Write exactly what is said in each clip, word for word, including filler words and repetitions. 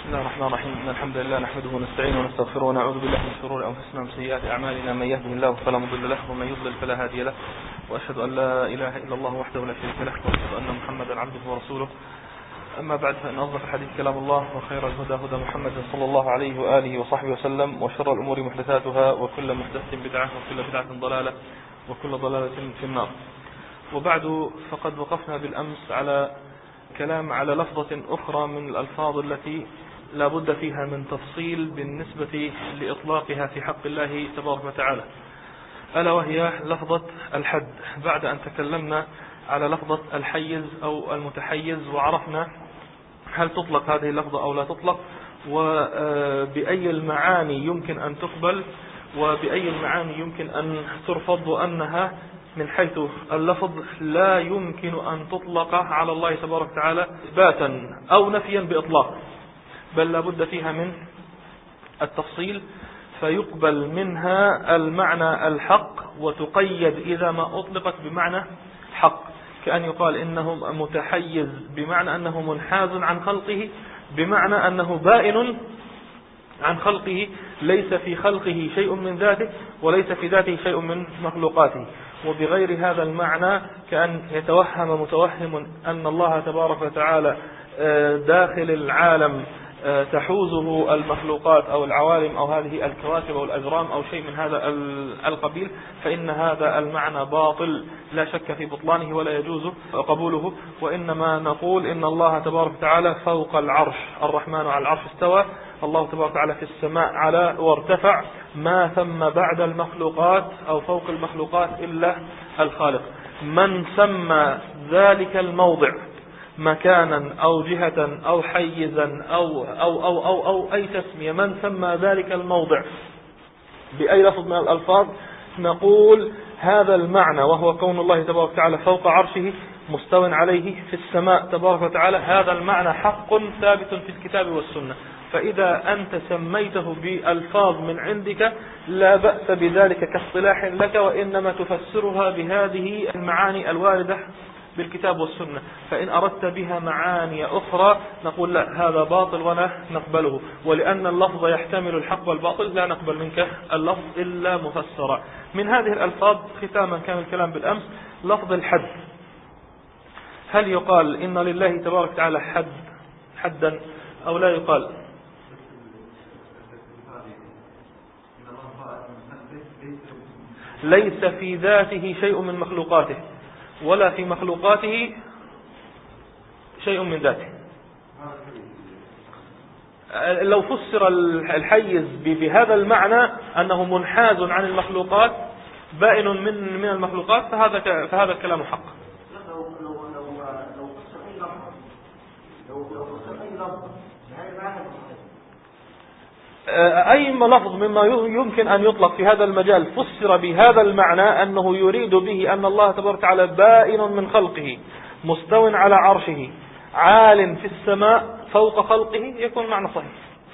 بسم الله الرحمن الرحيم. إن الحمد لله نحمده ونستعينه ونستغفره ونعوذ بالله من شرور أنفسنا ومن سيئات أعمالنا. من يهده الله فلا مضل له ومن يضلل فلا هادي له، وأشهد أن لا إله إلا الله وحده لا شريك له، وأشهد أن محمدا عبده ورسوله. أما بعد، فإن أصدق الحديث كلام الله، وخير الهدى هدى محمد صلى الله عليه وآله وصحبه وسلم، وشر الأمور محدثاتها، وكل محدثة بدعة، وكل بدعة ضلالة، وكل ضلالة في النار. وبعد، فقد وقفنا بالأمس على كلام على لفظة أخرى من الألفاظ التي لا بد فيها من تفصيل بالنسبة لإطلاقها في حق الله تبارك وتعالى، ألا وهي لفظة الحد. بعد أن تكلمنا على لفظة الحيز أو المتحيز، وعرفنا هل تطلق هذه اللفظة أو لا تطلق، وبأي المعاني يمكن أن تقبل وبأي المعاني يمكن أن ترفض، وأنها من حيث اللفظ لا يمكن أن تطلق على الله تبارك وتعالى إثباتا أو نفيا بإطلاق، بل لا بد فيها من التفصيل، فيقبل منها المعنى الحق وتقيد إذا ما أطلقت بمعنى حق، كأن يقال إنه متحيز بمعنى أنه منحاز عن خلقه، بمعنى أنه بائن عن خلقه، ليس في خلقه شيء من ذاته وليس في ذاته شيء من مخلوقاته. وبغير هذا المعنى كأن يتوهم متوهم أن الله تبارك وتعالى داخل العالم تحوزه المخلوقات أو العوالم أو هذه الكواكب أو الأجرام أو شيء من هذا القبيل، فإن هذا المعنى باطل لا شك في بطلانه ولا يجوز قبوله. وإنما نقول إن الله تبارك وتعالى فوق العرش، الرحمن على العرش استوى، الله تبارك وتعالى في السماء على وارتفع، ما ثم بعد المخلوقات أو فوق المخلوقات إلا الخالق. من سمى ذلك الموضع مكانا أو جهة أو حيزا أو, أو, أو, أو, أو أي تسمية، من سمى ذلك الموضع بأي لفظ من الألفاظ، نقول هذا المعنى، وهو كون الله تبارك وتعالى فوق عرشه مستو عليه في السماء تبارك وتعالى، هذا المعنى حق ثابت في الكتاب والسنة. فإذا أنت سميته بألفاظ من عندك لا بأس بذلك كاصطلاح لك، وإنما تفسرها بهذه المعاني الواردة بالكتاب والسنة. فإن أردت بها معاني أخرى نقول لا، هذا باطل ولا نقبله، ولأن اللفظ يحتمل الحق والباطل لا نقبل منك اللفظ إلا مفسرا. من هذه الألفاظ ختاما كان الكلام بالأمس لفظ الحد. هل يقال إن لله تبارك وتعالى حد حدا أو لا يقال؟ ليس في ذاته شيء من مخلوقاته ولا في مخلوقاته شيء من ذاته. لو فسر الحيز بهذا المعنى أنه منحاز عن المخلوقات بائن من من المخلوقات، فهذا فهذا الكلام حق. أي لفظ مما يمكن أن يطلق في هذا المجال فسر بهذا المعنى أنه يريد به أن الله تبارك وتعالى بائن من خلقه مستو على عرشه عال في السماء فوق خلقه، يكون معنى صحيح.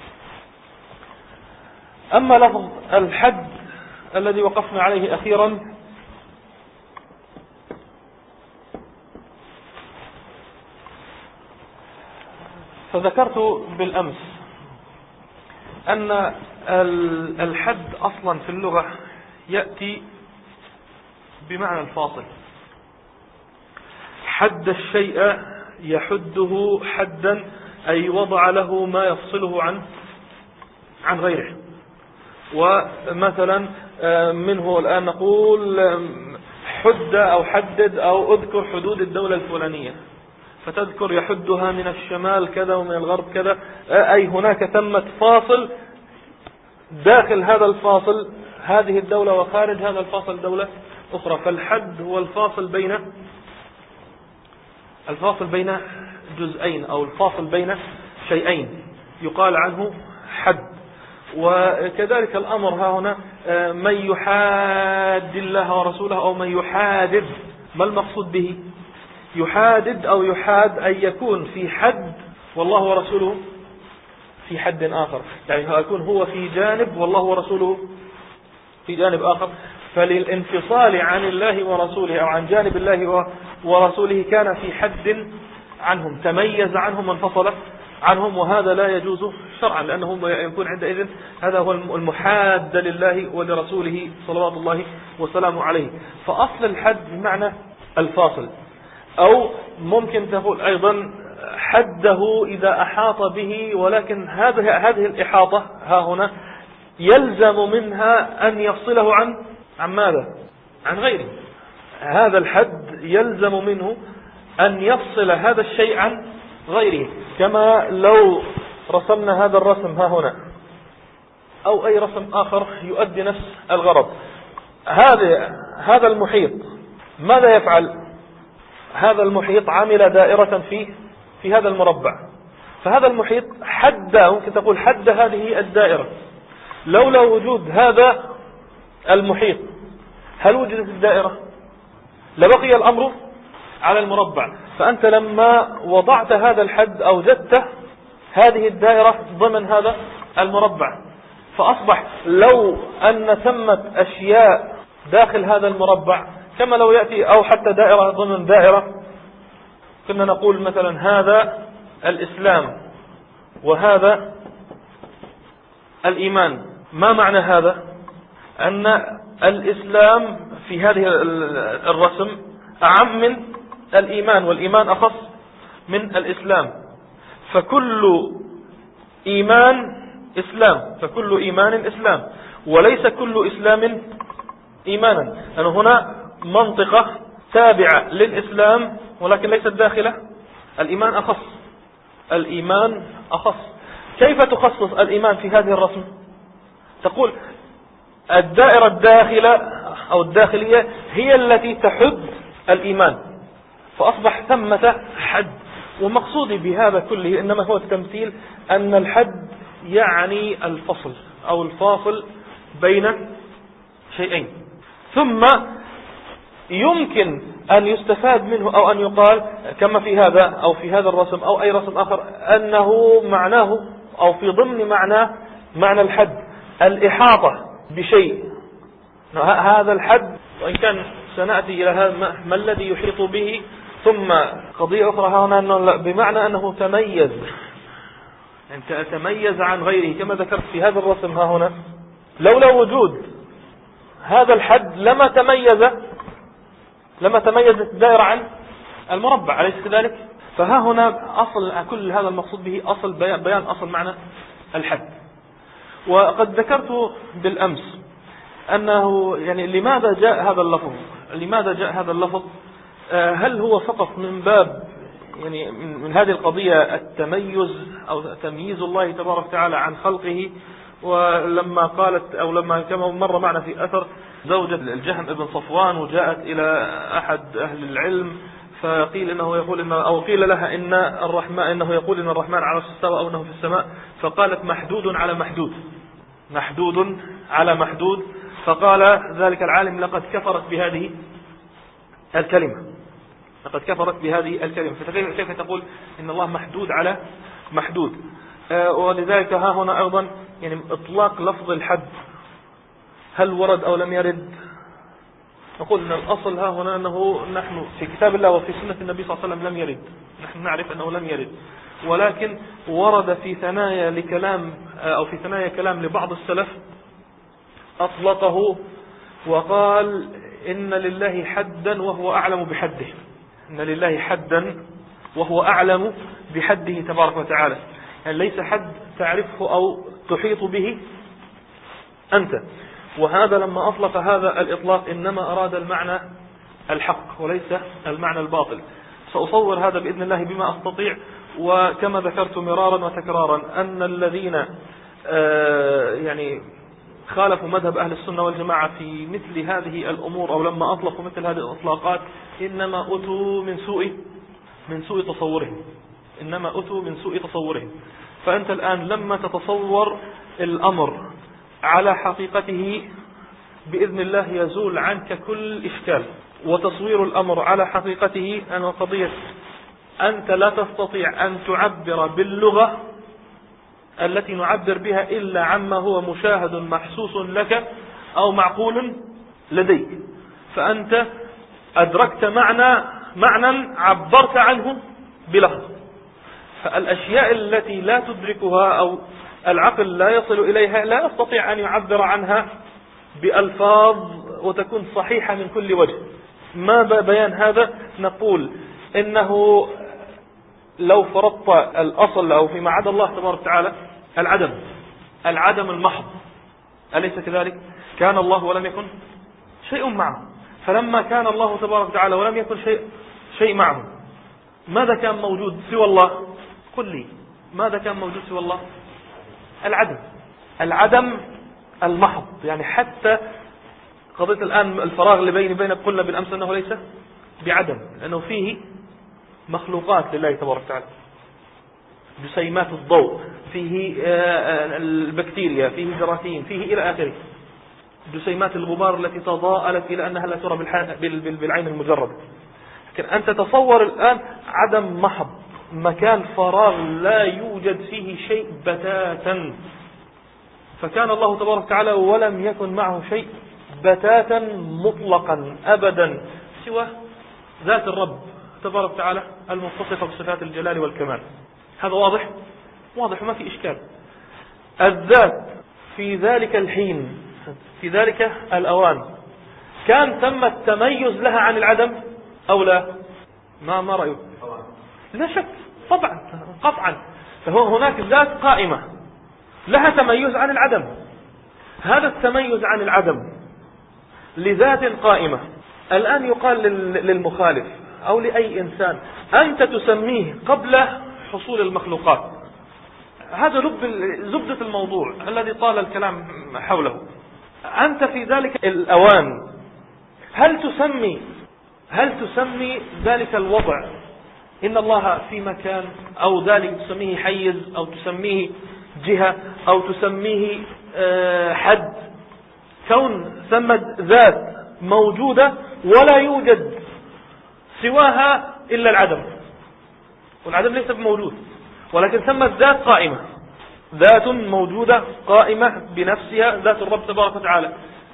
أما لفظ الحد الذي وقفنا عليه أخيرا، فذكرت بالأمس أن الحد أصلا في اللغة يأتي بمعنى الفاصل. حد الشيء يحده حدا، أي وضع له ما يفصله عن عن غيره. ومثلا منه الآن نقول حد أو حدد أو أذكر حدود الدولة الفلانية، فتذكر يحدها من الشمال كذا ومن الغرب كذا، أي هناك ثمة فاصل داخل هذا الفاصل هذه الدولة، وخارج هذا الفاصل دولة أخرى. فالحد هو الفاصل بين الفاصل بين جزئين أو الفاصل بين شيئين يقال عنه حد. وكذلك الأمر ها هنا، من يحاد الله ورسوله أو من يحادد، ما المقصود به؟ يحادد أو يحاد أن يكون في حد والله ورسوله في حد آخر، يعني يكون هو في جانب والله ورسوله في جانب آخر. فللانفصال عن الله ورسوله أو عن جانب الله ورسوله كان في حد عنهم، تميز عنهم وانفصل عنهم، وهذا لا يجوز شرعا، لأنه يكون عندئذ هذا هو المحاد لله ولرسوله صلوات الله وسلامه عليه. فأصل الحد بمعنى الفاصل، أو ممكن تقول أيضا حده إذا أحاط به، ولكن هذه هذه الإحاطة ها هنا يلزم منها أن يفصله عن عن ماذا؟ عن غيره. هذا الحد يلزم منه أن يفصل هذا الشيء عن غيره، كما لو رسمنا هذا الرسم ها هنا أو أي رسم آخر يؤدي نفس الغرض. هذا هذا المحيط ماذا يفعل؟ هذا المحيط عمل دائرة في في هذا المربع، فهذا المحيط حد، ممكن تقول حد هذه الدائرة. لولا وجود هذا المحيط هل وجدت الدائرة؟ لبقي الأمر على المربع. فأنت لما وضعت هذا الحد أوجدت هذه الدائرة ضمن هذا المربع، فأصبح لو أن ثمة أشياء داخل هذا المربع كما لو يأتي أو حتى دائرة ضمن دائرة، كنا نقول مثلا هذا الإسلام وهذا الإيمان. ما معنى هذا؟ أن الإسلام في هذه الرسم أعم من الإيمان، والإيمان أخص من الإسلام. فكل إيمان إسلام، فكل إيمان إسلام، وليس كل إسلام إيمانا. لأن هنا منطقة تابعة للإسلام ولكن ليست داخلة. الإيمان أخص، الإيمان أخص. كيف تخصص الإيمان في هذه الرسم؟ تقول الدائرة الداخلة أو الداخلية هي التي تحد الإيمان، فأصبح ثمة حد. ومقصودي بهذا كله إنما هو التمثيل، أن الحد يعني الفصل أو الفاصل بين شيئين. ثم يمكن أن يستفاد منه أو أن يقال كما في هذا أو في هذا الرسم أو أي رسم آخر أنه معناه أو في ضمن معناه معنى الحد الإحاطة بشيء. هذا الحد، وإن كان سنأتي إلى هذا ما الذي يحيط به. ثم قضية أخرى هنا أنه بمعنى أنه تميز، أنت تميز عن غيره كما ذكرت في هذا الرسم ها هنا. لولا وجود هذا الحد لما تميز لما تميزت الدائرة عن المربع، أليس كذلك؟ فها هنا أصل كل هذا المقصود به أصل بيان, بيان أصل معنى الحد. وقد ذكرت بالأمس أنه يعني لماذا جاء هذا اللفظ لماذا جاء هذا اللفظ هل هو فقط من باب يعني من هذه القضية التميز أو تمييز الله تبارك وتعالى عن خلقه؟ ولما قالت أو لما كما مر معنا في أثر زوجة الجهم ابن صفوان وجاءت إلى أحد أهل العلم فقيل إنه يقول إنه أو قيل لها إن الرحمن إنه يقول إن الرحمن على السماء أو إنه في السماء، فقالت محدود على محدود محدود على محدود. فقال ذلك العالم لقد كفرت بهذه الكلمة لقد كفرت بهذه الكلمة فكيف تقول إن الله محدود على محدود؟ ولذلك ها هنا أيضا يعني إطلاق لفظ الحد هل ورد أو لم يرد؟ نقول أن الأصل ها هنا أنه نحن في كتاب الله وفي سنة النبي صلى الله عليه وسلم لم يرد، نحن نعرف أنه لم يرد، ولكن ورد في ثنايا لكلام أو في ثنايا كلام لبعض السلف أطلقه وقال إن لله حدا وهو أعلم بحده إن لله حدا وهو أعلم بحده تبارك وتعالى، يعني ليس حد تعرفه أو تحيط به أنت. وهذا لما أطلق هذا الإطلاق إنما أراد المعنى الحق وليس المعنى الباطل. سأصور هذا بإذن الله بما أستطيع. وكما ذكرت مرارا وتكرارا أن الذين يعني خالفوا مذهب أهل السنة والجماعة في مثل هذه الأمور أو لما أطلقوا مثل هذه الإطلاقات إنما أتوا من سوء من سوء تصورهم إنما أتوا من سوء تصورهم. فأنت الآن لما تتصور الأمر على حقيقته بإذن الله يزول عنك كل إشكال. وتصوير الأمر على حقيقته أن قضية أنت لا تستطيع أن تعبر باللغة التي نعبر بها إلا عما هو مشاهد محسوس لك أو معقول لديك. فأنت أدركت معنى معنى عبرت عنه بلفظ، فالأشياء التي لا تدركها أو العقل لا يصل إليها لا يستطيع أن يعبر عنها بألفاظ وتكون صحيحة من كل وجه. ما بيان هذا؟ نقول إنه لو فرضت الأصل أو فيما عدا الله تبارك وتعالى العدم، العدم المحض، أليس كذلك؟ كان الله ولم يكن شيء معه، فلما كان الله تبارك وتعالى ولم يكن شيء شيء معه، ماذا كان موجود سوى الله؟ قل لي ماذا كان موجود سوى الله؟ العدم، العدم المحض. يعني حتى قضية الآن الفراغ اللي بيني بينك قلنا بالأمس أنه ليس بعدم، لأنه فيه مخلوقات لله تبارك وتعالى، جسيمات الضوء، فيه البكتيريا، فيه جراثيم، فيه إلى آخره، جسيمات الغبار التي تضاءلت إلى أنها لا ترى بالعين المجردة. لكن أنت تصور الآن عدم محض، مكان فراغ لا يوجد فيه شيء بتاتا، فكان الله تبارك وتعالى ولم يكن معه شيء بتاتا مطلقا أبدا سوى ذات الرب تبارك وتعالى المتصفة بصفات الجلال والكمال. هذا واضح؟ واضح وما في إشكال. الذات في ذلك الحين، في ذلك الأوان، كان ثم التميز لها عن العدم أو لا؟ ما ما رأيك؟ لا شك، طبعا قطعا. فهو هناك ذات قائمة لها تميز عن العدم. هذا التميز عن العدم لذات قائمة الآن يقال للمخالف أو لأي إنسان أنت تسميه قبل حصول المخلوقات. هذا لب زبدة الموضوع الذي طال الكلام حوله. أنت في ذلك الأوان هل تسمي هل تسمي ذلك الوضع إن الله في مكان، أو ذلك تسميه حيز، أو تسميه جهة، أو تسميه حد؟ كون ثم ذات موجودة ولا يوجد سواها إلا العدم، والعدم ليس بموجود، ولكن ثم ذات قائمة، ذات موجودة قائمة بنفسها، ذات الرب تبارك وتعالى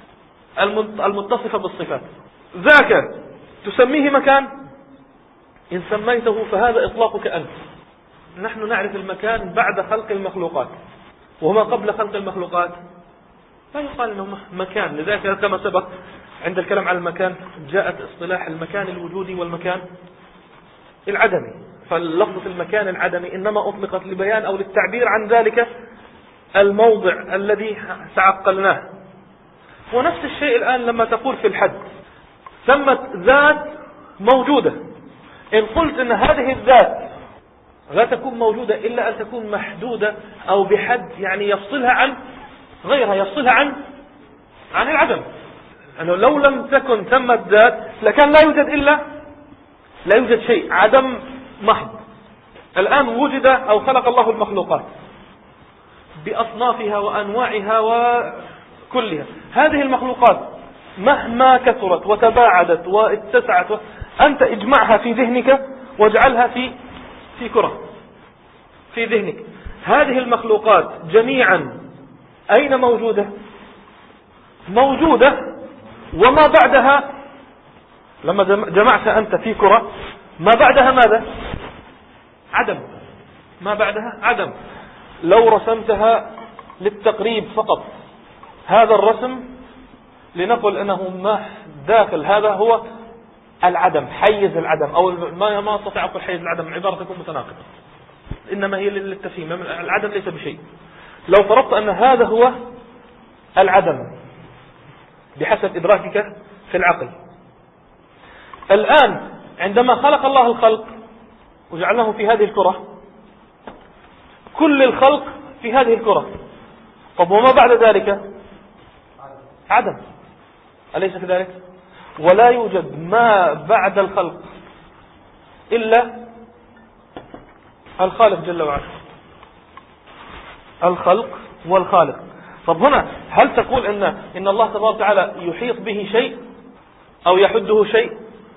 المتصفة بالصفات. ذاك تسميه مكان؟ إن سميته فهذا إطلاقك أنت. نحن نعرف المكان بعد خلق المخلوقات، وما قبل خلق المخلوقات لا يقال انه مكان. لذلك كما سبق عند الكلام على المكان جاءت اصطلاح المكان الوجودي والمكان العدمي. فاللفظة المكان العدمي إنما أطلقت لبيان أو للتعبير عن ذلك الموضع الذي تعقلناه. ونفس الشيء الآن لما تقول في الحد ثمت ذات موجودة، إن قلت إن هذه الذات لا تكون موجودة إلا أن تكون محدودة أو بحد، يعني يفصلها عن غيرها، يفصلها عن عن العدم. أنه لو لم تكن ثمت ذات لكان لا يوجد إلا لا يوجد شيء، عدم محض. الآن وجد أو خلق الله المخلوقات بأصنافها وأنواعها وكلها. هذه المخلوقات مهما كثرت وتباعدت واتسعت، أنت اجمعها في ذهنك واجعلها في في كرة في ذهنك. هذه المخلوقات جميعا أين موجودة؟ موجودة، وما بعدها لما جمعت أنت في كرة ما بعدها ماذا؟ عدم. ما بعدها عدم. لو رسمتها للتقريب فقط، هذا الرسم لنقل أنه ما داخل، هذا هو العدم، حيز العدم، أو ما ما استطيع أقول حيز العدم، عبارة تكون متناقضة، إنما هي للتفهيم. العدم ليس بشيء. لو فرضت أن هذا هو العدم بحسب إدراكك في العقل، الآن عندما خلق الله الخلق وجعلناه في هذه الكرة، كل الخلق في هذه الكرة، طب وما بعد ذلك؟ عدم، أليس كذلك؟ ولا يوجد ما بعد الخلق إلا الخالق جل وعلا، الخلق والخالق. طب هنا هل تقول إن إن الله تبارك وتعالى يحيط به شيء أو يحده شيء؟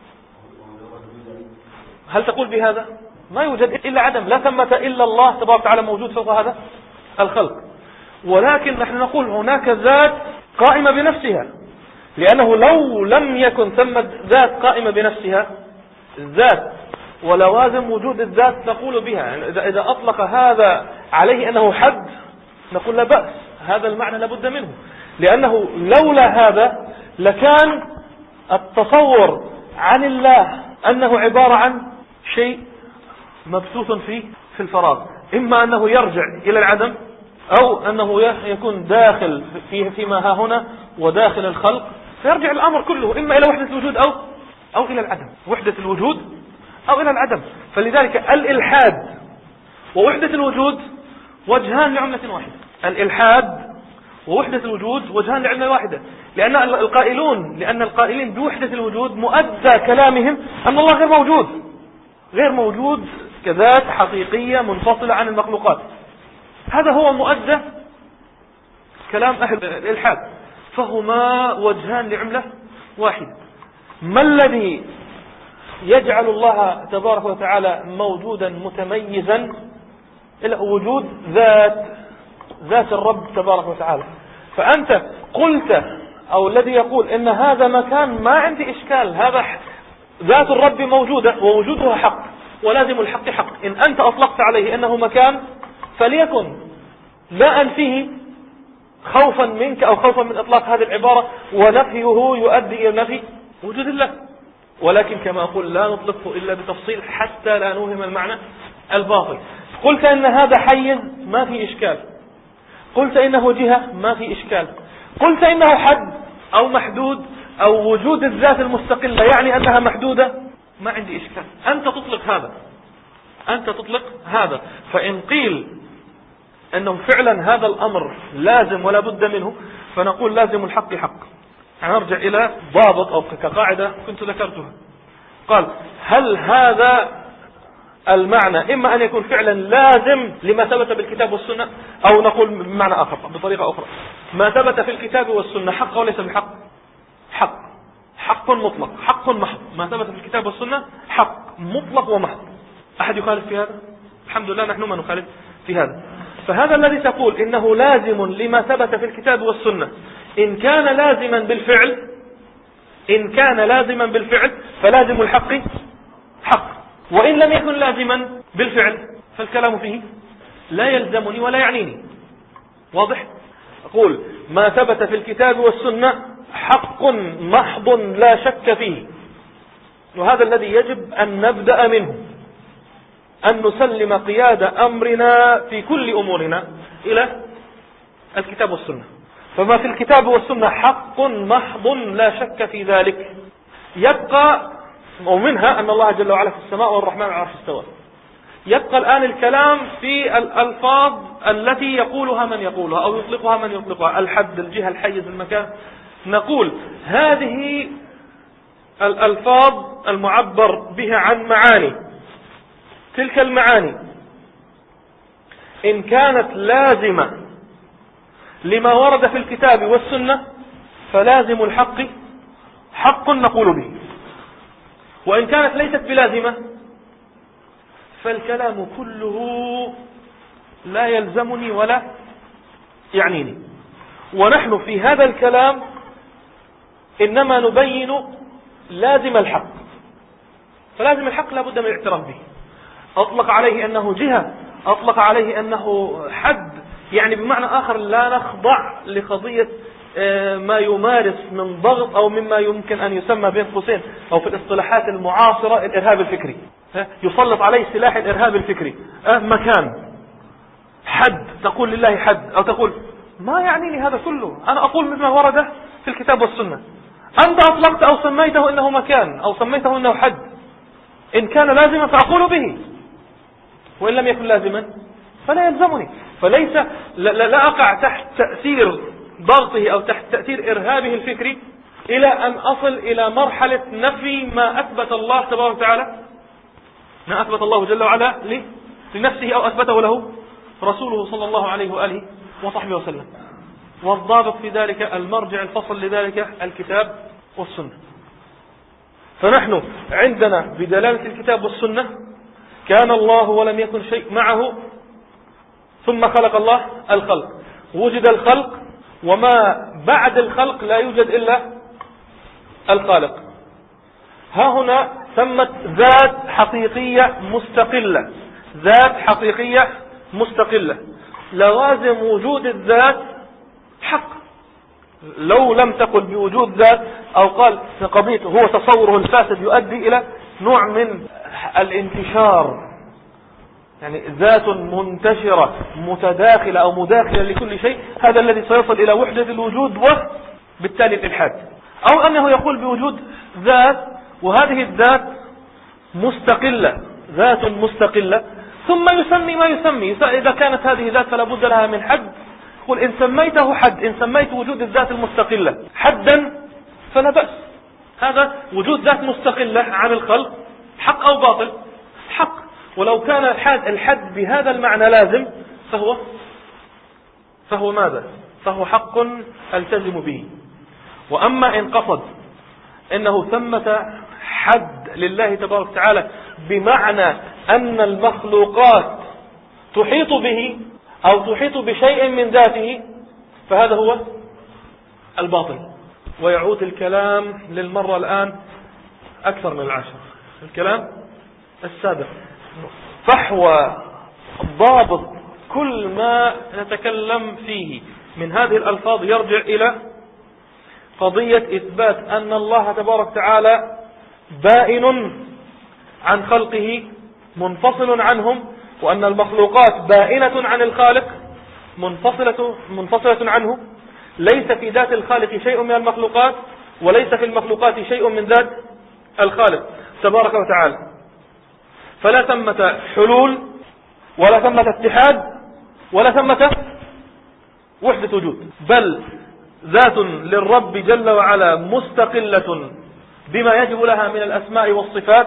هل تقول بهذا؟ ما يوجد إلا عدم، لا ثمة إلا الله تبارك وتعالى موجود فوق هذا الخلق. ولكن نحن نقول هناك ذات قائمة بنفسها، لأنه لو لم يكن ثمة ذات قائمة بنفسها، الذات ولوازم وجود الذات نقول بها. يعني إذا أطلق هذا عليه أنه حد نقول لا بأس، هذا المعنى لابد منه، لأنه لولا هذا لكان التصور عن الله أنه عبارة عن شيء مبثوث فيه في الفراغ، إما أنه يرجع إلى العدم أو أنه يكون داخل فيه فيما ها هنا وداخل الخلق، فيرجع الأمر كله إما إلى وحدة الوجود أو أو إلى العدم، وحدة الوجود أو إلى العدم. فلذلك الإلحاد ووحدة الوجود وجهان لعملة واحدة. الإلحاد ووحدة الوجود وجهان لعملة واحدة، لأن القائلون لأن القائلين بوحدة الوجود مؤدى كلامهم أن الله غير موجود، غير موجود كذات حقيقية منفصلة عن المخلوقات. هذا هو مؤدى كلام أهل الإلحاد، فهما وجهان لعملة واحدة. ما الذي يجعل الله تبارك وتعالى موجودا متميزا؟ إلا وجود ذات ذات الرب تبارك وتعالى. فأنت قلت أو الذي يقول إن هذا مكان ما عندي إشكال، هذا ذات الرب موجودة ووجودها حق ولازم الحق حق، إن أنت أطلقت عليه أنه مكان فليكن، لا أنفيه خوفا منك أو خوفا من إطلاق هذه العبارة، ونفيه يؤدي إلى نفي وجود الله. ولكن كما أقول لا نطلقه إلا بتفصيل حتى لا نوهم المعنى الباطل. قلت إن هذا حيز ما في إشكال، قلت إنه جهة ما في إشكال، قلت إنه حد أو محدود أو وجود الذات المستقلة يعني أنها محدودة، ما عندي إشكال. أنت تطلق هذا أنت تطلق هذا فإن قيل أنه فعلا هذا الأمر لازم ولا بد منه، فنقول لازم الحق حق. نرجع إلى ضابط أو كقاعدة كنت ذكرتها. قال هل هذا المعنى إما أن يكون فعلا لازم لما ثبت بالكتاب والسنة، أو نقول بمعنى آخر بطريقة أخرى، ما ثبت في الكتاب والسنة حق وليس بحق؟ حق حق مطلق، حق محض. ما ثبت في الكتاب والسنة حق مطلق ومحض. أحد يخالف في هذا؟ الحمد لله نحن ما نخالف في هذا. فهذا الذي تقول إنه لازم لما ثبت في الكتاب والسنة، إن كان لازما بالفعل إن كان لازما بالفعل فلازم الحق حق، وإن لم يكن لازما بالفعل فالكلام فيه لا يلزمني ولا يعنيني. واضح؟ أقول ما ثبت في الكتاب والسنة حق محض لا شك فيه، وهذا الذي يجب أن نبدأ منه، أن نسلم قيادة أمرنا في كل أمورنا إلى الكتاب والسنة. فما في الكتاب والسنة حق محض لا شك في ذلك. يبقى ومنها أن الله جل وعلا في السماء والرحمن على العرش استوى. يبقى الآن الكلام في الألفاظ التي يقولها من يقولها أو يطلقها من يطلقها، الحد، الجهة، الحيز، المكان. نقول هذه الألفاظ المعبر بها عن معاني، تلك المعاني إن كانت لازمة لما ورد في الكتاب والسنة فلازم الحق حق نقول به، وإن كانت ليست بلازمة فالكلام كله لا يلزمني ولا يعنيني. ونحن في هذا الكلام إنما نبين لازم الحق، فلازم الحق لا بد من الاعتراف به. أطلق عليه أنه جهة، أطلق عليه أنه حد، يعني بمعنى آخر لا نخضع لقضية ما يمارس من ضغط أو مما يمكن أن يسمى بين قوسين أو في الاصطلاحات المعاصرة الإرهاب الفكري. يسلط عليه سلاح الإرهاب الفكري. مكان، حد، تقول لله حد أو تقول ما يعنيني هذا كله، أنا أقول مثل ما ورد في الكتاب والسنة. أنت أطلقت أو سميته إنه مكان أو سميته إنه حد، إن كان لازما فأقول به، وإن لم يكن لازما فلا يلزمني. فليس لا, لا أقع تحت تأثير ضغطه أو تحت تأثير إرهابه الفكري إلى أن أصل إلى مرحلة نفي ما أثبت الله تبارك وتعالى، ما أثبت الله جل وعلا لنفسه أو أثبته له رسوله صلى الله عليه وآله وصحبه وسلم. والضابط في ذلك المرجع الفصل لذلك الكتاب والسنة. فنحن عندنا بدلالة الكتاب والسنة كان الله ولم يكن شيء معه ثم خلق الله الخلق، وجد الخلق وما بعد الخلق لا يوجد إلا الخالق. ها هنا ثمة ذات حقيقية مستقلة، ذات حقيقية مستقلة. لوازم وجود الذات حق. لو لم تقل بوجود ذات أو قال قضية هو تصوره الفاسد يؤدي إلى نوع من الانتشار، يعني ذات منتشرة متداخلة أو مداخلة لكل شيء، هذا الذي سيصل إلى وحدة الوجود وبالتالي الإلحاد. أو أنه يقول بوجود ذات وهذه الذات مستقلة، ذات مستقلة، ثم يسمي ما يسمي. إذا كانت هذه ذات فلا بد لها من حد، قل إن سميته حد، إن سميت وجود الذات المستقلة حدا فلا بأس. هذا وجود ذات مستقلة عن الخلق حق أو باطل؟ حق. ولو كان الحد بهذا المعنى لازم فهو فهو ماذا؟ فهو حق التزم به. وأما إن قصد إنه ثمة حد لله تبارك وتعالى بمعنى أن المخلوقات تحيط به أو تحيط بشيء من ذاته، فهذا هو الباطل. ويعود الكلام للمرة الآن أكثر من العشر، الكلام السابق، فحوى ضابط كل ما نتكلم فيه من هذه الألفاظ يرجع إلى قضية إثبات أن الله تبارك وتعالى بائن عن خلقه منفصل عنهم، وأن المخلوقات بائنة عن الخالق منفصلة, منفصلة عنه. ليس في ذات الخالق شيء من المخلوقات، وليس في المخلوقات شيء من ذات الخالق تبارك وتعالى. فلا ثمة حلول ولا ثمة اتحاد ولا ثمة وحدة وجود، بل ذات للرب جل وعلا مستقلة بما يجب لها من الأسماء والصفات،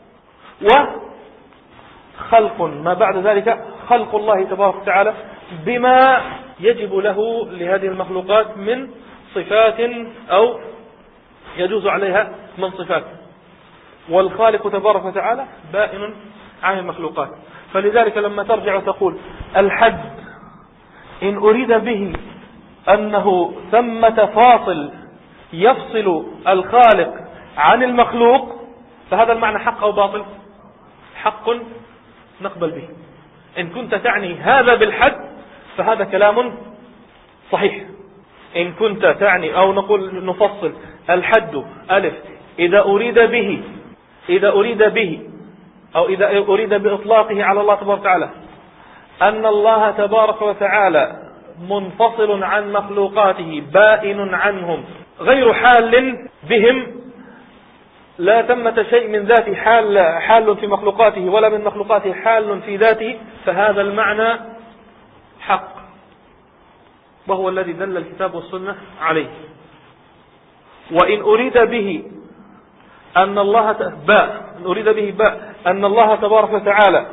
وخلق ما بعد ذلك خلق الله تبارك وتعالى بما يجب له لهذه المخلوقات من صفات أو يجوز عليها من صفات. والخالق تبارك وتعالى بائن عن المخلوقات. فلذلك لما ترجع وتقول الحد إن أريد به أنه ثمة فاصل يفصل الخالق عن المخلوق، فهذا المعنى حق أو باطل؟ حق نقبل به. إن كنت تعني هذا بالحد فهذا كلام صحيح. إن كنت تعني أو نقول نفصل الحد ألف إذا أريد به إذا أريد به أو إذا أريد بإطلاقه على الله تبارك وتعالى أن الله تبارك وتعالى منفصل عن مخلوقاته بائن عنهم غير حال بهم، لا ثمة شيء من ذاته حال, حال في مخلوقاته ولا من مخلوقاته حال في ذاته، فهذا المعنى حق، وهو الذي دل الكتاب والسنة عليه. وإن أريد به أن الله باء إن أريد به باء أن الله تبارك وتعالى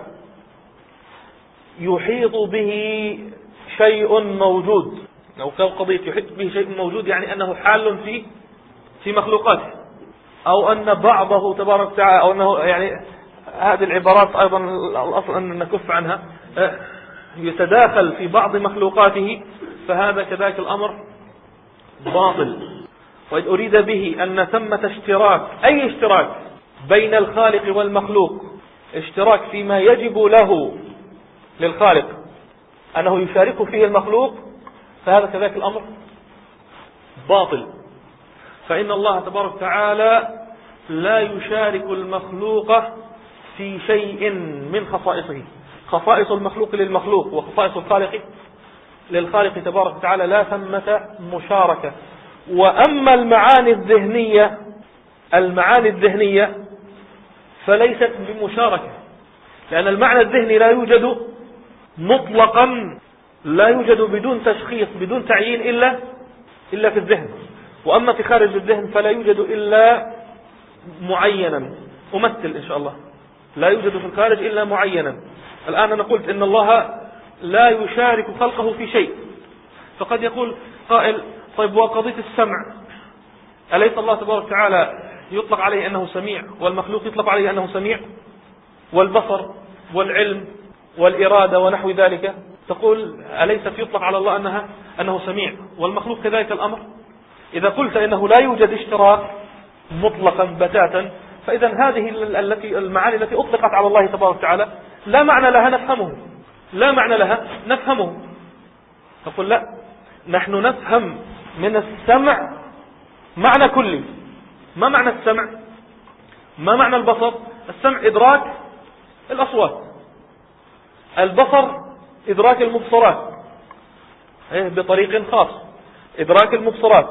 يحيط به شيء موجود، أو قضية يحيط به شيء موجود يعني أنه حال في في مخلوقاته، أو أن بعضه تبارك وتعالى، أو أنه يعني هذه العبارات أيضا الأصل أن نكف عنها، يتداخل في بعض مخلوقاته، فهذا كذلك الأمر باطل. وإذ أريد به أن ثمة اشتراك، أي اشتراك بين الخالق والمخلوق، اشتراك فيما يجب له للخالق أنه يشارك فيه المخلوق، فهذا كذلك الأمر باطل. فإن الله تبارك وتعالى لا يشارك المخلوق في شيء من خصائصه. خصائص المخلوق للمخلوق وخصائص الخالق للخالق تبارك وتعالى لا ثمة مشاركة. وأما المعاني الذهنية المعاني الذهنية فليست بمشاركة، لأن المعنى الذهني لا يوجد مطلقا، لا يوجد بدون تشخيص بدون تعيين إلا إلا في الذهن. وأما في خارج الذهن فلا يوجد إلا معينا، أمثل إن شاء الله، لا يوجد في الخارج إلا معينا. الآن أنا قلت إن الله لا يشارك خلقه في شيء، فقد يقول قائل طيب وقضية السمع، أليس الله تبارك وتعالى يطلق عليه أنه سميع والمخلوق يطلق عليه أنه سميع؟ والبصر والعلم والإرادة ونحو ذلك، تقول أليست يطلق على الله أنها أنه سميع والمخلوق كذلك الأمر؟ إذا قلت إنه لا يوجد اشتراك مطلقا بتاتا، فإذا هذه التي المعاني التي أطلقت على الله تبارك وتعالى لا معنى لها نفهمه، لا معنى لها نفهمه. نقول لا، نحن نفهم من السمع معنى كلي. ما معنى السمع؟ ما معنى البصر؟ السمع إدراك الأصوات، البصر إدراك المبصرات بطريق خاص، إدراك المبصرات.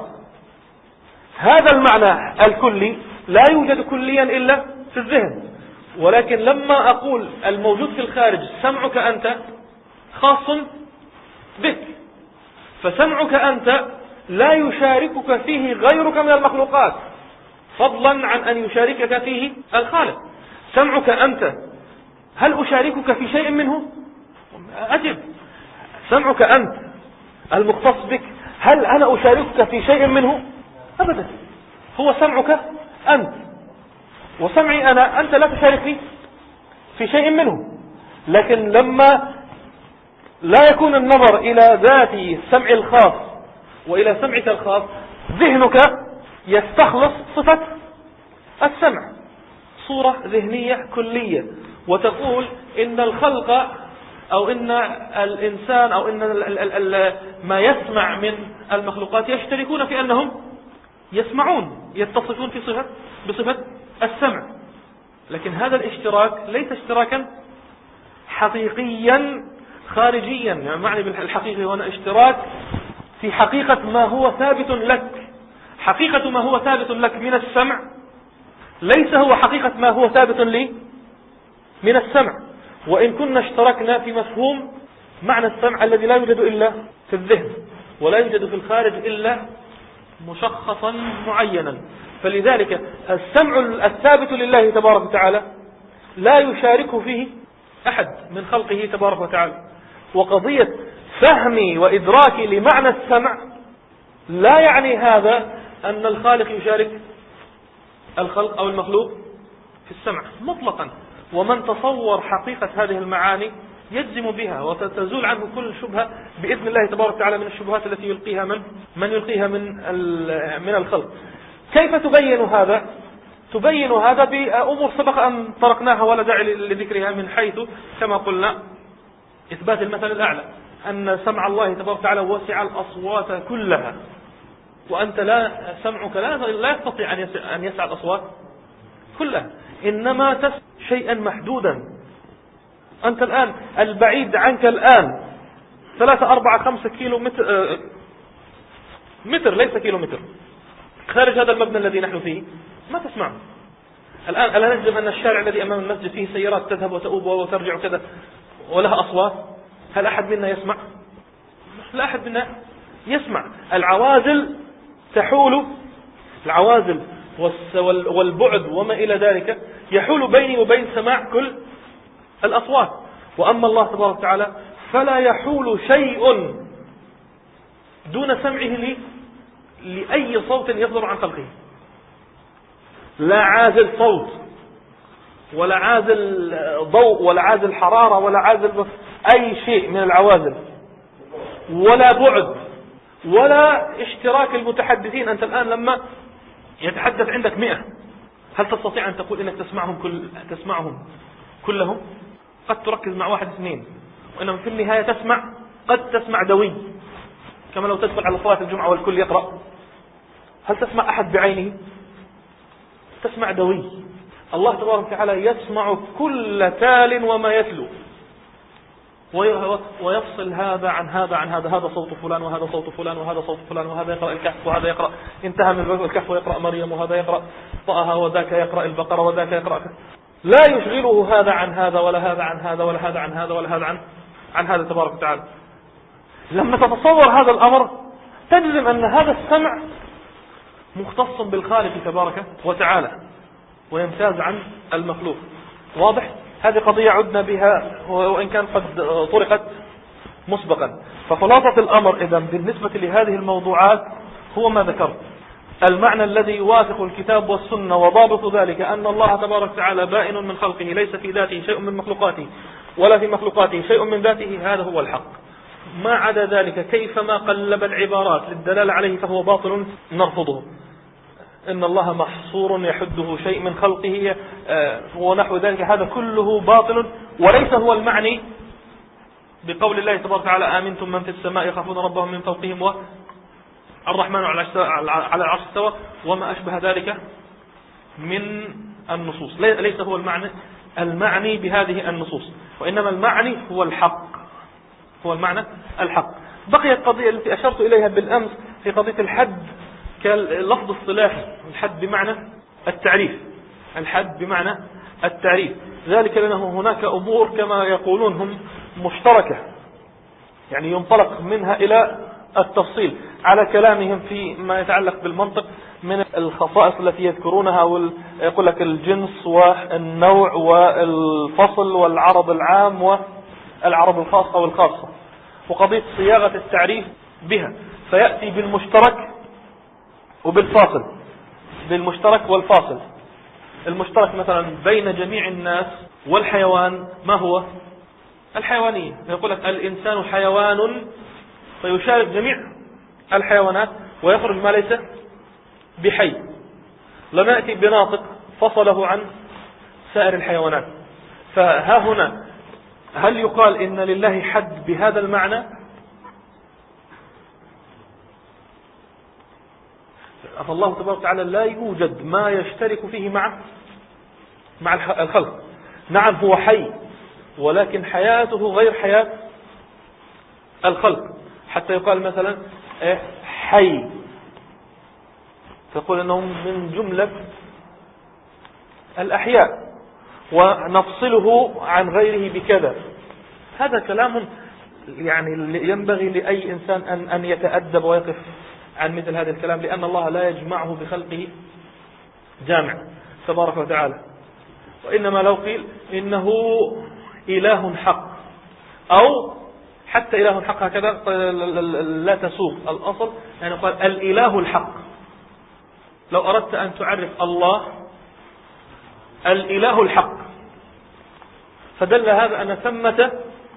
هذا المعنى الكلي لا يوجد كليا إلا في الذهن، ولكن لما أقول الموجود في الخارج سمعك أنت خاص بك، فسمعك أنت لا يشاركك فيه غيرك من المخلوقات، فضلا عن أن يشاركك فيه الخالق. سمعك أنت هل أشاركك في شيء منه؟ أجب. سمعك أنت المختص بك هل أنا أشاركك في شيء منه؟ أبدا. هو سمعك أنت، وسمعي أنا أنت لا تشاركني في شيء منه. لكن لما لا يكون النظر إلى ذات السمع الخاص وإلى سمعك الخاص، ذهنك يستخلص صفة السمع، صورة ذهنية كلية، وتقول إن الخلق أو إن الإنسان أو إن ال ال ال ما يسمع من المخلوقات يشتركون في أنهم يسمعون، يتصفون في صفة بصفة السمع. لكن هذا الاشتراك ليس اشتراكا حقيقيا خارجيا، يعني معنى بالحقيقي هنا اشتراك في حقيقة ما هو ثابت لك. حقيقة ما هو ثابت لك من السمع ليس هو حقيقة ما هو ثابت لي من السمع، وإن كنا اشتركنا في مفهوم معنى السمع الذي لا يوجد إلا في الذهن ولا يوجد في الخارج إلا مشخصا معينا. فلذلك السمع الثابت لله تبارك وتعالى لا يشاركه فيه أحد من خلقه تبارك وتعالى. وقضية فهمي وإدراكي لمعنى السمع لا يعني هذا أن الخالق يشارك الخلق أو المخلوق في السمع مطلقا. ومن تصور حقيقة هذه المعاني يجزم بها وتزول عنه كل شبهة بإذن الله تبارك وتعالى من الشبهات التي يلقيها من من يلقيها من من الخلق. كيف تبين هذا؟ تبين هذا بأمور سبق أن طرقناها ولا داعي لذكرها، من حيث كما قلنا إثبات المثل الأعلى، أن سمع الله تبارك وتعالى وسع الأصوات كلها، وأنت لا سمعك لا لا يستطيع أن يسع الأصوات كلها، إنما تسمع شيئا محدودا. أنت الآن البعيد عنك الآن ثلاثة أربعة خمسة كيلو متر آه متر ليس كيلو متر خارج هذا المبنى الذي نحن فيه ما تسمعه. الآن ألا نجزم أن الشارع الذي أمام المسجد فيه سيارات تذهب وتؤوب وترجع كذا ولها أصوات؟ هل أحد منا يسمع؟ لا أحد منا يسمع. العوازل تحول، العوازل والبعد وما إلى ذلك يحول بيني وبين سماع كل الأصوات. وأما الله تبارك وتعالى فلا يحول شيء دون سمعه لي لأي صوت يصدر عن خلقه، لا عازل صوت ولا عازل ضوء ولا عازل حرارة ولا عازل أي شيء من العوازل، ولا بعد ولا اشتراك المتحدثين. أنت الآن لما يتحدث عندك مئة هل تستطيع أن تقول إنك تسمعهم كل تسمعهم كلهم؟ قد تركز مع واحد اثنين، وإنما في النهاية تسمع، قد تسمع دوي، كما لو تدخل على صلاة الجمعة والكل يقرأ، هل تسمع أحد بعينه؟ تسمع دوي. الله تبارك وتعالى يسمع كل تال وما يتلو، ويفصل هذا عن هذا عن هذا، هذا صوت فلان وهذا صوت فلان وهذا صوت فلان، وهذا يقرأ الكهف وهذا يقرأ انتهى من الكهف ويقرأ مريم، وهذا يقرأ طه وذاك يقرأ البقرة وذاك يقرأ. لا يشغله هذا عن هذا ولا هذا عن هذا ولا هذا عن هذا ولا هذا عن عن هذا تبارك وتعالى. لما تتصور هذا الأمر تجزم أن هذا السمع مختص بالخالق تبارك وتعالى ويمتاز عن المخلوق. واضح؟ هذه قضية عدنا بها وإن كان قد طرقت مسبقا. فخلاصة الأمر إذن بالنسبة لهذه الموضوعات هو ما ذكرت، المعنى الذي يوافق الكتاب والسنة، وضابط ذلك أن الله تبارك وتعالى بائن من خلقه، ليس في ذاته شيء من مخلوقاته ولا في مخلوقاته شيء من ذاته، هذا هو الحق. ما عدا ذلك كيفما قلب العبارات للدلالة عليه فهو باطل نرفضه. إن الله محصور يحده شيء من خلقه ونحو ذلك، هذا كله باطل وليس هو المعني بقول الله تبارك وتعالى آمنتم من في السماء يخافون ربهم من فوقهم والرحمن على العرش استوى وما أشبه ذلك من النصوص. ليس هو المعنى المعني بهذه النصوص، وإنما المعني هو الحق، هو المعنى الحق. بقيت قضية التي أشرت إليها بالأمس في قضية الحد كاللفظ الصلاحي، الحد بمعنى التعريف، الحد بمعنى التعريف، ذلك لأنه هناك أمور كما يقولون هم مشتركة، يعني ينطلق منها إلى التفصيل على كلامهم في ما يتعلق بالمنطق من الخصائص التي يذكرونها، ويقول لك الجنس والنوع والفصل والعرض العام والعرض الخاص أو الخاصة، وقضية صياغة التعريف بها، فيأتي بالمشترك وبالفاصل، بالمشترك والفاصل. المشترك مثلا بين جميع الناس والحيوان ما هو؟ الحيوانية، يقول لك الإنسان حيوان فيشارك جميع الحيوانات ويخرج ما ليس بحي. لم يأتي بناطق فصله عن سائر الحيوانات. فها هنا هل يقال إن لله حد بهذا المعنى؟ فالله تبارك وتعالى لا يوجد ما يشترك فيه مع مع الخلق. نعم هو حي، ولكن حياته غير حياة الخلق، حتى يقال مثلا حي تقول أنه من جملة الأحياء ونفصله عن غيره بكذا. هذا كلام يعني ينبغي لأي إنسان أن أن يتأدب ويقف عن مثل هذا الكلام، لأن الله لا يجمعه بخلقه جامع تبارك وتعالى. وإنما لو قيل إنه إله حق أو حتى إله حق هكذا لا تسوق الأصل، يعني قال الإله الحق. لو أردت أن تعرف الله الإله الحق، فدل هذا أن ثمة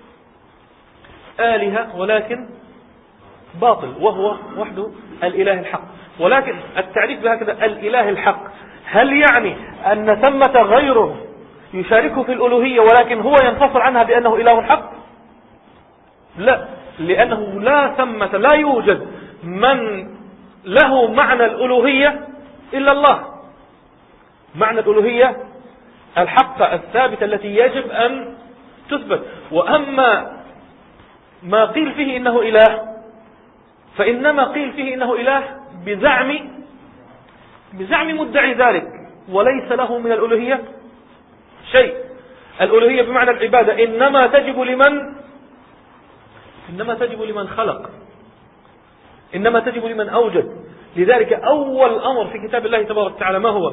آلهة ولكن باطل، وهو وحده الإله الحق. ولكن التعريف بهكذا الإله الحق، هل يعني أن ثمة غيره يشاركه في الألوهية ولكن هو ينفصل عنها بأنه إله حق؟ لا، لأنه لا ثمة لا يوجد من له معنى الألوهية إلا الله، معنى الألوهية الحق الثابتة التي يجب أن تثبت. وأما ما قيل فيه إنه إله فإنما قيل فيه إنه إله بزعم بزعم مدعي ذلك، وليس له من الألوهية شيء. الألوهية بمعنى العبادة إنما تجب لمن إنما تجب لمن خلق، إنما تجب لمن أوجد. لذلك أول أمر في كتاب الله تبارك وتعالى ما هو؟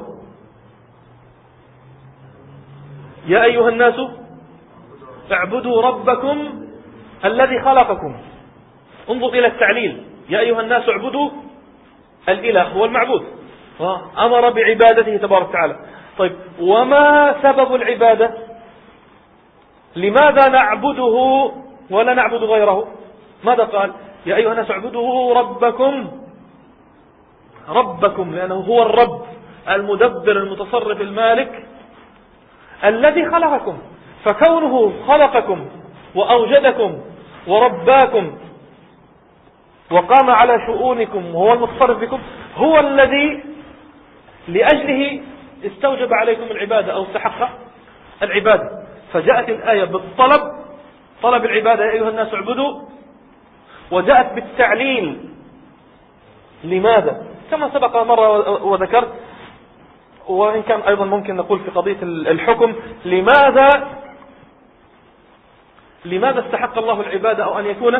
يا أيها الناس اعبدوا ربكم الذي خلقكم. انظر إلى التعليل، يا أيها الناس اعبدوا الإله هو المعبود، أمر بعبادته تبارك وتعالى. طيب وما سبب العبادة؟ لماذا نعبده ولا نعبد غيره؟ ماذا قال؟ يا أيها الناس اعبدوا ربكم، ربكم لأنه هو الرب المدبر المتصرف المالك الذي خلقكم. فكونه خلقكم وأوجدكم ورباكم وقام على شؤونكم وهو المتصرف بكم، هو الذي لأجله استوجب عليكم العبادة أو استحق العبادة. فجاءت الآية بالطلب، طلب العبادة يا أيها الناس اعبدوا، وجاءت بالتعليل. لماذا؟ كما سبق مرة وذكرت، وإن كان أيضا ممكن نقول في قضية الحكم، لماذا لماذا استحق الله العبادة أو أن يكون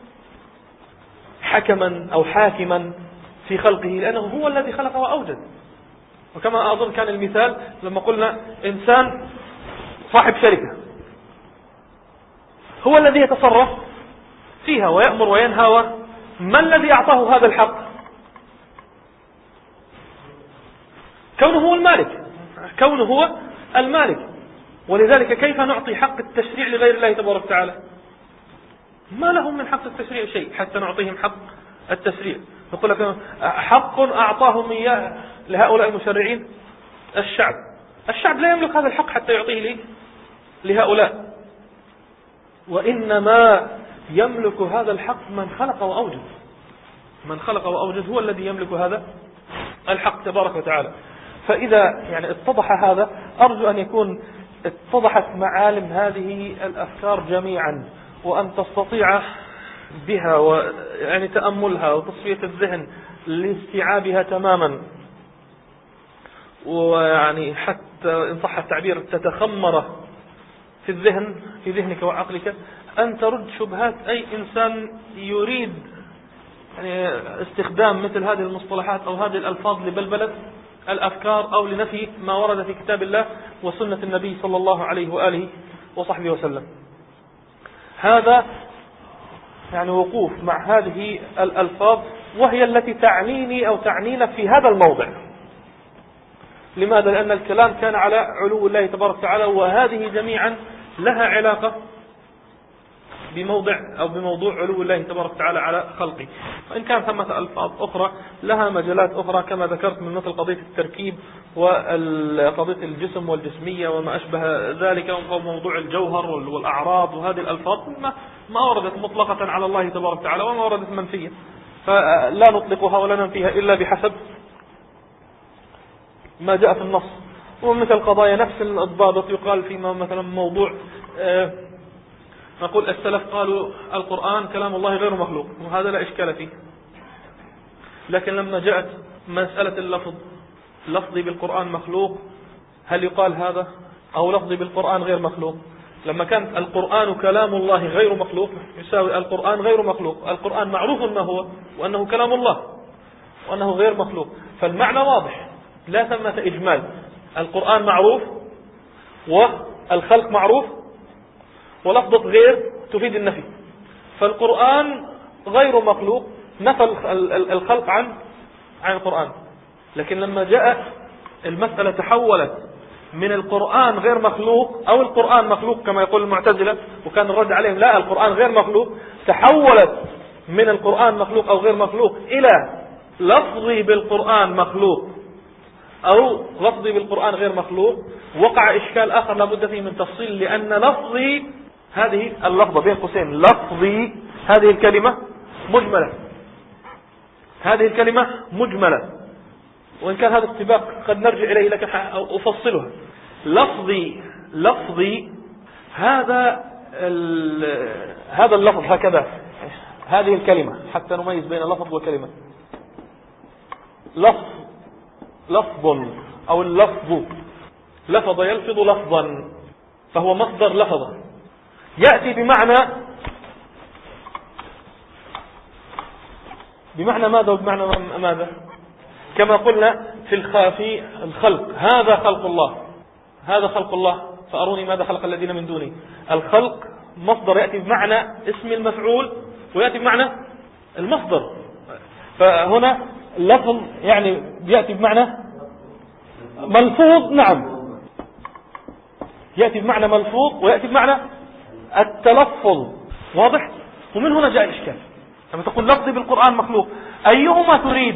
حكما أو حاكما في خلقه؟ لأنه هو الذي خلق وأوجد. وكما أظن كان المثال لما قلنا إنسان صاحب شركة، هو الذي يتصرف فيها ويأمر وينهى، ما الذي أعطاه هذا الحق؟ كونه هو المالك، كونه هو المالك. ولذلك كيف نعطي حق التشريع لغير الله تبارك وتعالى؟ ما لهم من حق التشريع شيء حتى نعطيهم حق التشريع. يقول لك حق أعطاهم إياه لهؤلاء المشرعين؟ الشعب. الشعب لا يملك هذا الحق حتى يعطيه لي لهؤلاء، وإنما يملك هذا الحق من خلق وأوجد. من خلق وأوجد هو الذي يملك هذا الحق تبارك وتعالى. فإذا يعني اتضح هذا، أرجو أن يكون اتضحت معالم هذه الأفكار جميعا، وأن تستطيع بها ويعني تأملها وتصفية الذهن لاستيعابها تماما، ويعني حتى إن صح التعبير تتخمر في الذهن في ذهنك وعقلك، أن ترد شبهات أي إنسان يريد يعني استخدام مثل هذه المصطلحات أو هذه الألفاظ لبلبلة الأفكار أو لنفي ما ورد في كتاب الله وسنة النبي صلى الله عليه وآله وصحبه وسلم. هذا يعني وقوف مع هذه الألفاظ، وهي التي تعنيني أو تعنينا في هذا الموضع. لماذا؟ لأن الكلام كان على علو الله تبارك وتعالى، وهذه جميعا لها علاقة بموضع أو بموضوع علو الله تبارك وتعالى على خلقه. وإن كان ثمة ألفاظ أخرى لها مجالات أخرى كما ذكرت، من مثل قضية التركيب وقضية الجسم والجسمية وما أشبه ذلك، وموضوع الجوهر والأعراض، وهذه الألفاظ ما وردت مطلقة على الله تبارك وتعالى وما وردت منفية، فلا نطلقها ولا ننفيها إلا بحسب ما جاء في النص. ومثل قضايا نفس الضابط يقال فيما مثلا موضوع آه نقول السلف قالوا القرآن كلام الله غير مخلوق، وهذا لا إشكال فيه. لكن لما جاءت مسألة اللفظ، لفظي بالقرآن مخلوق، هل يقال هذا؟ أو لفظي بالقرآن غير مخلوق؟ لما كان القرآن كلام الله غير مخلوق يساوي القرآن غير مخلوق. القرآن معروف ما هو، وأنه كلام الله وأنه غير مخلوق، فالمعنى واضح، لا ثمة إجمال. القرآن معروف والخلق معروف، ولفظة غير تفيد النفي. فالقرآن غير مخلوق نفى الخلق عن عن القرآن. لكن لما جاء المسألة تحولت من القرآن غير مخلوق أو القرآن مخلوق كما يقول المعتزلة، وكان الرد عليهم لا القرآن غير مخلوق، تحولت من القرآن مخلوق أو غير مخلوق إلى لفظي بالقرآن مخلوق أو لفظي بالقرآن غير مخلوق. وقع إشكال آخر لابد فيه من تفصيل، لأن لفظي هذه اللفظة بين قوسين لفظي هذه الكلمة مجملة، هذه الكلمة مجملة، وإن كان هذا السباق قد نرجع إليه لك أو أفصلها. لفظي لفظي هذا هذا اللفظ هكذا، هذه الكلمة حتى نميز بين لفظ وكلمة. لفظ لفظ أو اللفظ، لفظ يلفظ لفظا، فهو مصدر لفظ، يأتي بمعنى بمعنى ماذا وبمعنى ماذا؟ كما قلنا في في الخلق، هذا خلق الله، هذا خلق الله فأروني ماذا خلق الذين من دوني. الخلق مصدر يأتي بمعنى اسم المفعول ويأتي بمعنى المصدر، فهنا اللفظ يعني يأتي بمعنى ملفوظ، نعم يأتي بمعنى ملفوظ ويأتي بمعنى التلفظ، واضح؟ ومن هنا جاء الإشكال. لما تقول لفظي بالقرآن مخلوق، أيهما تريد؟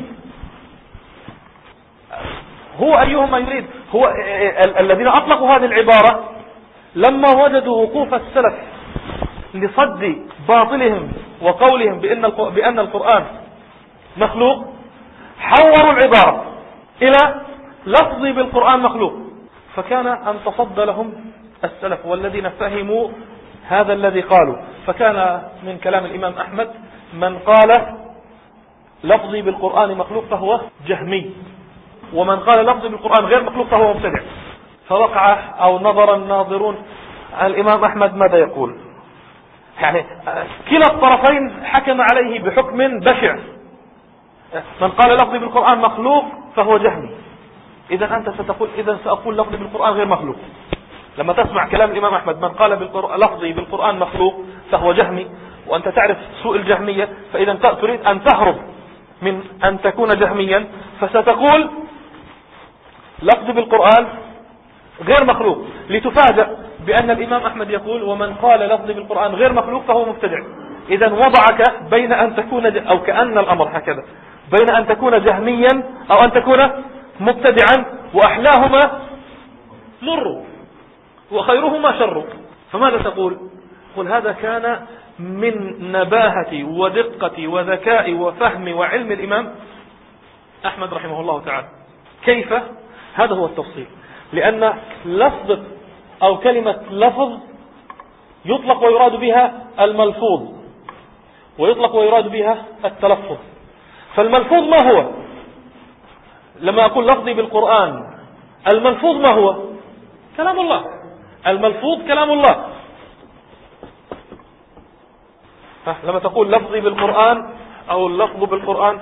هو أيهما يريد؟ هو الذين أطلقوا هذه العبارة لما وجدوا وقوف السلف لصد باطلهم وقولهم بأن بأن القرآن مخلوق، حوروا العبارة إلى لفظي بالقرآن مخلوق، فكان أن تصد لهم السلف والذين فهموا هذا الذي قالوا. فكان من كلام الإمام أحمد من قال لفظي بالقرآن مخلوق فهو جهمي، ومن قال لفظي بالقرآن غير مخلوق فهو مبتدع. فوقع أو نظر الناظرون الإمام أحمد ماذا يقول؟ يعني كلا الطرفين حكم عليه بحكم بشع. من قال لفظي بالقرآن مخلوق فهو جهمي، إذا أنت ستقول إذا سأقول لفظي بالقرآن غير مخلوق. لما تسمع كلام الإمام أحمد من قال بالقرآن لفظي بالقرآن مخلوق فهو جهمي، وأنت تعرف سوء الجهمية، فإذا تريد أن تهرب من أن تكون جهميا فستقول لفظي بالقرآن غير مخلوق، لتفاجأ بأن الإمام أحمد يقول ومن قال لفظي بالقرآن غير مخلوق فهو مبتدع. إذا وضعك بين أن تكون أو كأن الأمر هكذا، بين أن تكون جهميا أو أن تكون مبتدعا وأحلاهما مر وخيرهما شر. فماذا تقول؟ قل هذا كان من نباهة ودقة وذكاء وفهم وعلم الإمام أحمد رحمه الله تعالى. كيف؟ هذا هو التفصيل. لأن لفظ أو كلمة لفظ يطلق ويراد بها الملفوظ، ويطلق ويراد بها التلفظ. فالملفوظ ما هو؟ لما أقول لفظي بالقرآن، الملفوظ ما هو؟ كلام الله. الملفوظ كلام الله. لما تقول لفظي بالقرآن أو اللفظ بالقرآن،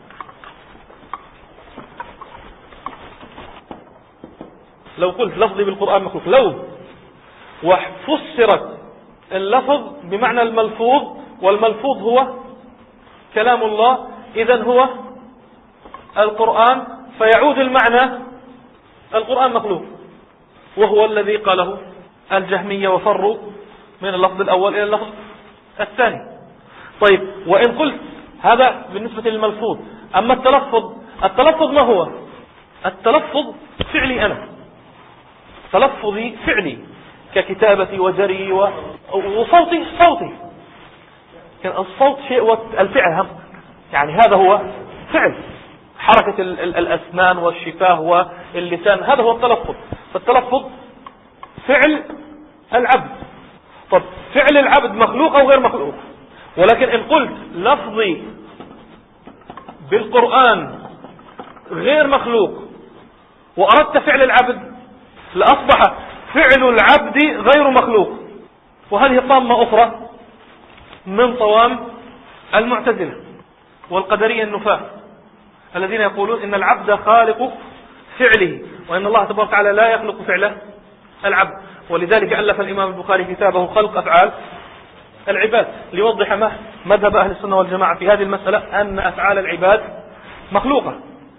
لو قلت لفظي بالقرآن مخلوق، لو وفسرت اللفظ بمعنى الملفوظ، والملفوظ هو كلام الله، إذن هو القرآن، فيعود المعنى القرآن مخلوق، وهو الذي قاله الجهمية وفروا من اللفظ الأول إلى اللفظ الثاني. طيب، وإن قلت هذا بالنسبة للملفوظ، أما التلفظ، التلفظ ما هو؟ التلفظ فعلي أنا، تلفظي فعلي ككتابتي وجري وصوتي صوتي. كان الصوت شيء والفعل هم، يعني هذا هو فعل، حركة الأسنان والشفاه واللسان، هذا هو التلفظ. فالتلفظ فعل العبد. طب فعل العبد مخلوق أو غير مخلوق؟ ولكن إن قلت لفظي بالقرآن غير مخلوق وأردت فعل العبد، لأصبح فعل العبد غير مخلوق. وهذه طامة أخرى من طوام المعتزلة والقدرية النفاة، الذين يقولون إن العبد خالق فعله، وإن الله تبارك وتعالى لا يخلق فعله العبد. ولذلك ألف الإمام البخاري كتابه خلق أفعال العباد، ليوضح ما مذهب أهل السنة والجماعة في هذه المسألة، أن أفعال العباد مخلوقة.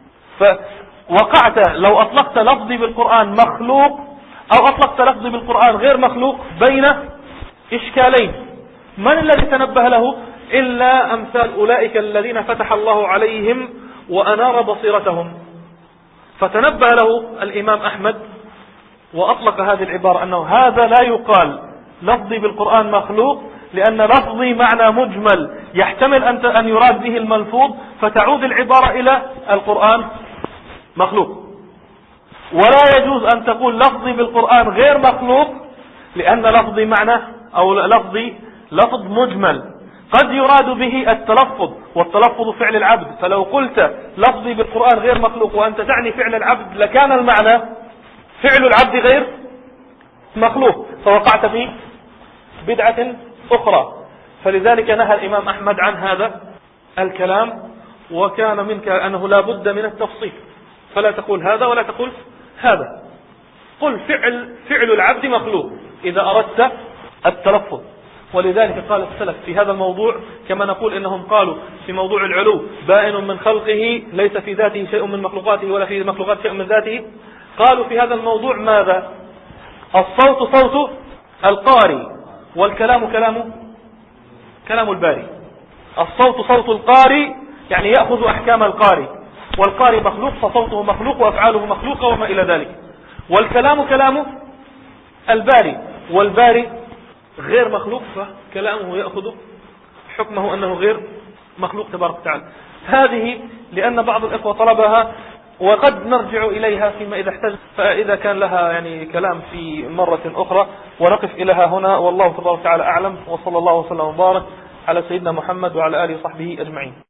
فوقعت لو أطلقت لفظي بالقرآن مخلوق أو أطلقت لفظي بالقرآن غير مخلوق بين إشكالين. من الذي تنبه له إلا أمثال أولئك الذين فتح الله عليهم وأنار بصيرتهم؟ فتنبه له الإمام أحمد وأطلق هذه العبارة، أنه هذا لا يقال لفظي بالقرآن مخلوق، لأن لفظي معنى مجمل يحتمل أن يراد به الملفوظ، فتعود العبارة إلى القرآن مخلوق. ولا يجوز أن تقول لفظي بالقرآن غير مخلوق، لأن لفظي معنى أو لفظي لفظ مجمل قد يراد به التلفظ، والتلفظ فعل العبد. فلو قلت لفظي بالقرآن غير مخلوق وأنت تعني فعل العبد، لكان المعنى فعل العبد غير مخلوق، فوقعت في بدعة أخرى. فلذلك نهى الإمام أحمد عن هذا الكلام، وكان منك أنه لا بد من التفصيل، فلا تقول هذا ولا تقول هذا. قل فعل فعل العبد مخلوق إذا أردت التلفظ. ولذلك قال السلف في هذا الموضوع، كما نقول إنهم قالوا في موضوع العلو بائن من خلقه، ليس في ذاته شيء من مخلوقاته ولا في مخلوقات شيء من ذاته. قالوا في هذا الموضوع ماذا؟ الصوت صوت القارئ، والكلام كلام كلام الباري. الصوت صوت القارئ يعني يأخذ أحكام القارئ، والقارئ مخلوق فصوته مخلوق وأفعاله مخلوقة وما إلى ذلك. والكلام كلام الباري، والباري غير مخلوق، فكلامه يأخذ حكمه أنه غير مخلوق تبارك وتعالى. هذه لأن بعض الإخوة طلبها، وقد نرجع إليها فيما إذا احتاج، فإذا كان لها يعني كلام في مرة أخرى. ونقف إليها هنا، والله تبارك وتعالى أعلم، وصلى الله وسلم وبارك على سيدنا محمد وعلى آله وصحبه أجمعين.